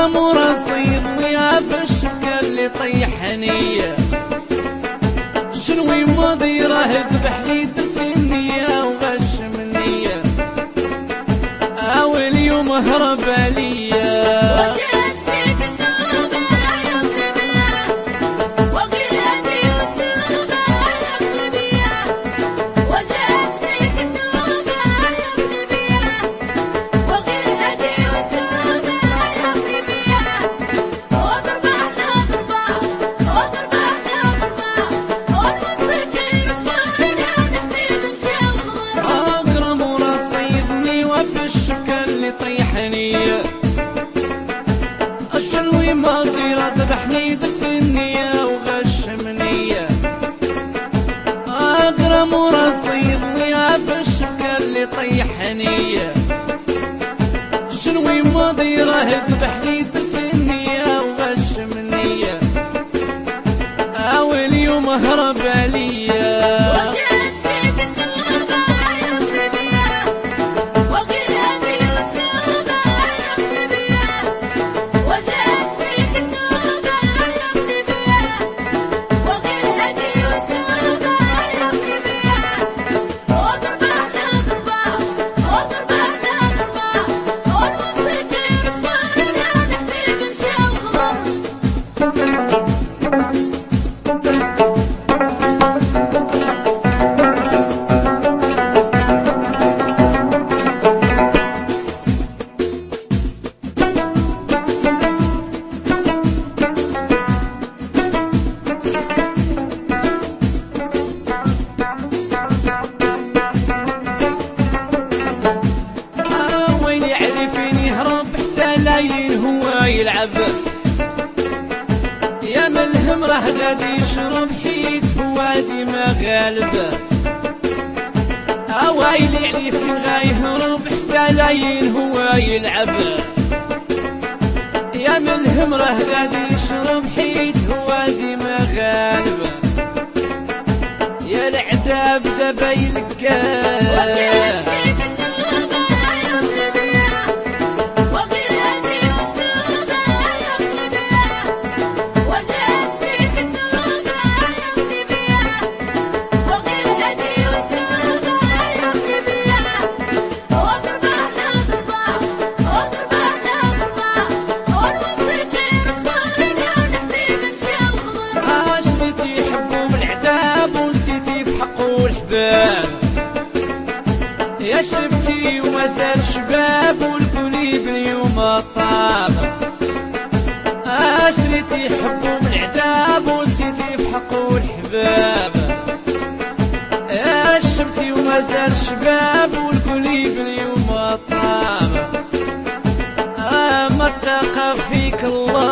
اغرم ورصيدني بالشبكة اللي طيحني، شنوي ماضي راه ذبحني درت النية وغش مني، واليوم هرب عليا. شنوي ماضي راه ذبحني درت النية وغش مني، اغرم ورصيدني بالشبكة اللي طيحني، شنوي ماضي راه ذبحني درت النية وغش مني، واليوم هرب عليا. هو يلعب يا ملهم راه غادي يشرب حيت هو ديما غالب، ويلي علي فين غايهرب حتى لاين هو يلعب، يا ملهم راه غادي يشرب حيت هو ديما غالب، يا العذاب دابا يلقاه. يا شفتي ومازال شباب والقليب اليوم طاب، شريتي حبو من العذاب ونسيتي في حقو الحباب، شفتي ومازال شباب والقليب اليوم طاب، ما اتقى فيك الله.